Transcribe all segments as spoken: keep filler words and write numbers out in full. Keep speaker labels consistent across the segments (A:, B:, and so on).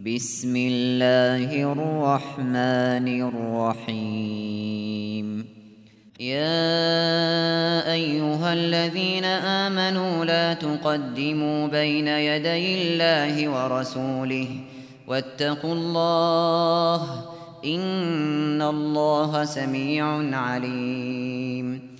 A: بسم الله الرحمن الرحيم. يا أيها الذين آمنوا لا تقدموا بين يدي الله ورسوله واتقوا الله إن الله سميع عليم.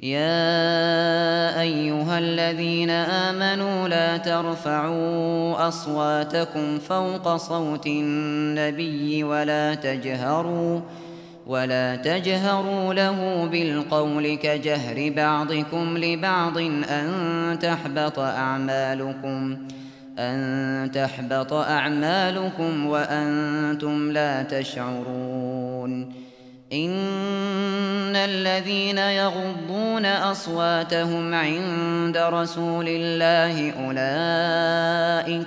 A: يا أيها الذين آمنوا لا ترفعوا أصواتكم فوق صوت النبي ولا تجهروا ولا تجهروا له بالقول كجهر بعضكم لبعض أن تحبط أعمالكم أن تحبط أعمالكم وأنتم لا تشعرون. إن الذين يغضون أصواتهم عند رسول الله أولئك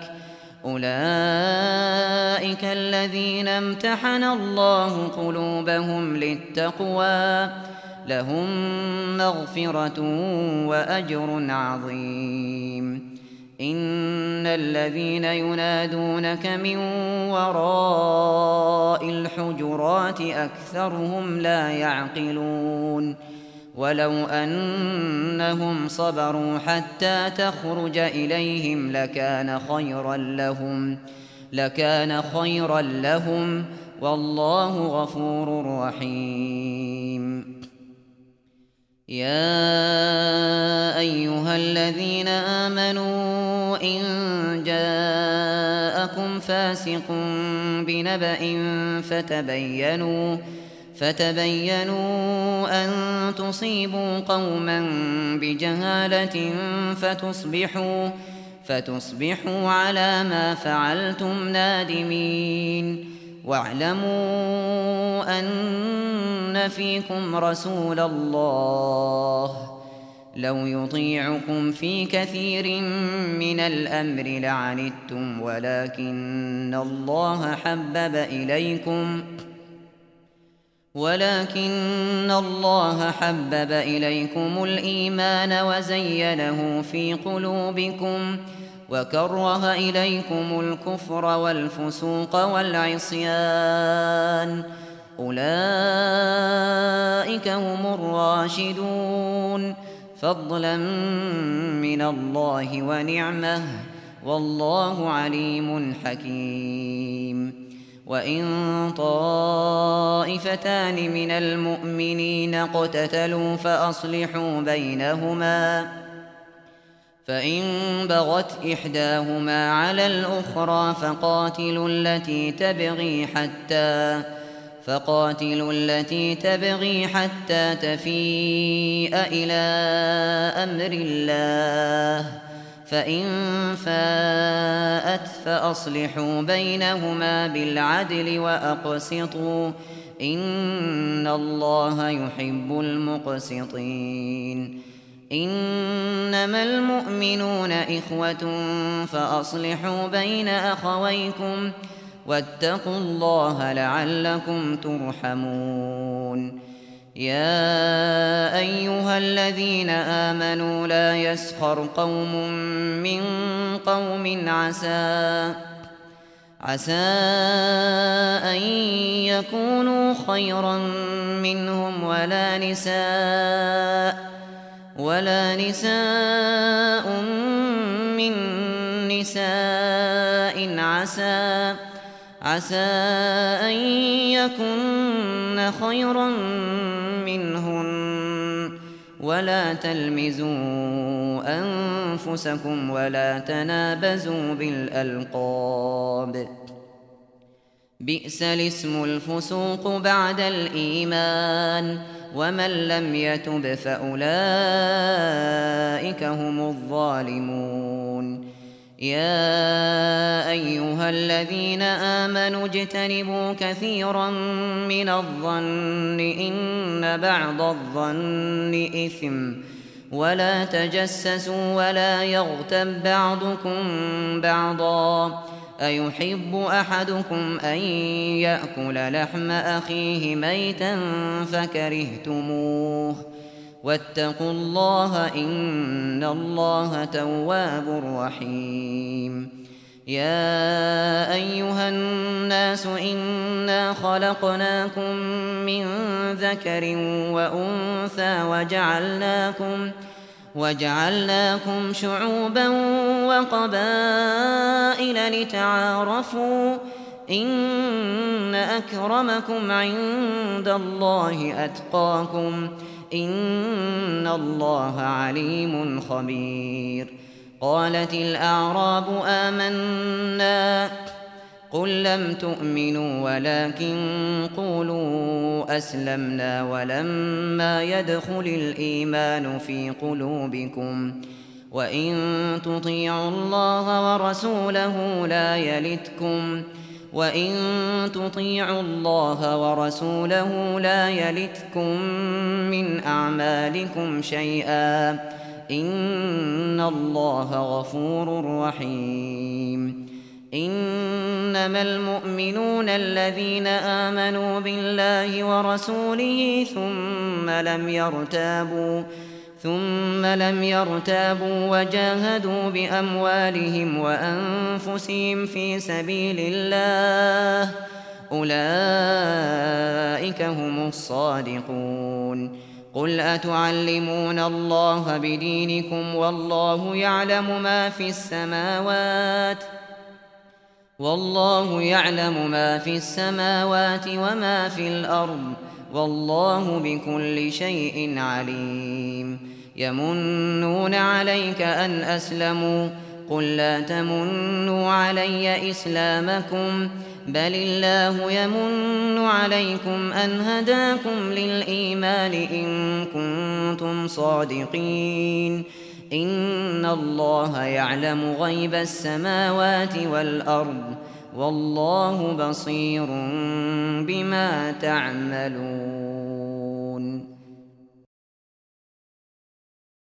A: أولئك الذين امتحن الله قلوبهم للتقوى لهم مغفرة وأجر عظيم. إن الذين ينادونك من وراء الحجرات أكثرهم لا يعقلون. ولو أنهم صبروا حتى تخرج إليهم لكان خيرا لهم لكان خيرا لهم والله غفور رحيم. يا أيها الذين آمنوا إن جاءكم فاسق بنبأ فتبينوا فتبينوا أن تصيبوا قوما بجهالة فتصبحوا فتصبحوا على ما فعلتم نادمين. واعلموا أن فيكم رسول الله لو يطيعكم في كثير من الأمر لعنتم ولكن الله حبب إليكم ولكن الله حبب إليكم الإيمان وزينه في قلوبكم وكره إليكم الكفر والفسوق والعصيان أولئك هم الراشدون فضلا من الله ونعمه والله عليم حكيم. وإن طائفتان من المؤمنين اقتتلوا فأصلحوا بينهما فإن بغت إحداهما على الأخرى فقاتلوا التي تبغي حتى فقاتلوا التي تبغي حتى تفيء إلى أمر الله فإن فاءت فأصلحوا بينهما بالعدل وأقسطوا إن الله يحب المقسطين. إنما المؤمنون إخوة فأصلحوا بين أخويكم واتقوا الله لعلكم ترحمون. يا أيها الذين آمنوا لا يسخر قوم من قوم عسى عسى أن يكونوا خيرا منهم ولا نساء ولا نساء من نساء عسى عسى أن يكن خيرا منهن ولا تلمزوا أنفسكم ولا تنابزوا بالألقاب بئس الاسم الفسوق بعد الإيمان ومن لم يتب فأولئك هم الظالمون. يا أيها الذين آمنوا اجتنبوا كثيرا من الظن إن بعض الظن إثم ولا تجسسوا ولا يغتب بعضكم بعضا أيحب أحدكم أن يأكل لحم أخيه ميتا فكرهتموه واتقوا الله إن الله تواب رحيم. يا أيها الناس إنا خلقناكم من ذكر وأنثى وجعلناكم وجعلناكم شعوبا وقبائل لتعارفوا إن أكرمكم عند الله أتقاكم إن الله عليم خبير. قالت الأعراب آمنا قل لم تؤمنوا ولكن قولوا أسلمنا ولما يدخل الإيمان في قلوبكم وإن تطيعوا الله ورسوله لا يلتكم وإن تطيعوا الله ورسوله لا يلتكم من أعمالكم شيئا إن الله غفور رحيم. إنما المؤمنون الذين آمنوا بالله ورسوله ثم لم يرتابوا ثم لم يرتابوا وجاهدوا بأموالهم وأنفسهم في سبيل الله أولئك هم الصادقون. قل أتعلمون الله بدينكم والله يعلم ما في السماوات والله يعلم ما في السماوات وما في الأرض والله بكل شيء عليم. يمنون عليك أن أسلموا قل لا تمنوا علي إسلامكم بل الله يمن عليكم أن هداكم للإيمان إن كنتم صادقين. إن الله يعلم غيب السماوات والأرض والله بصير بما تعملون.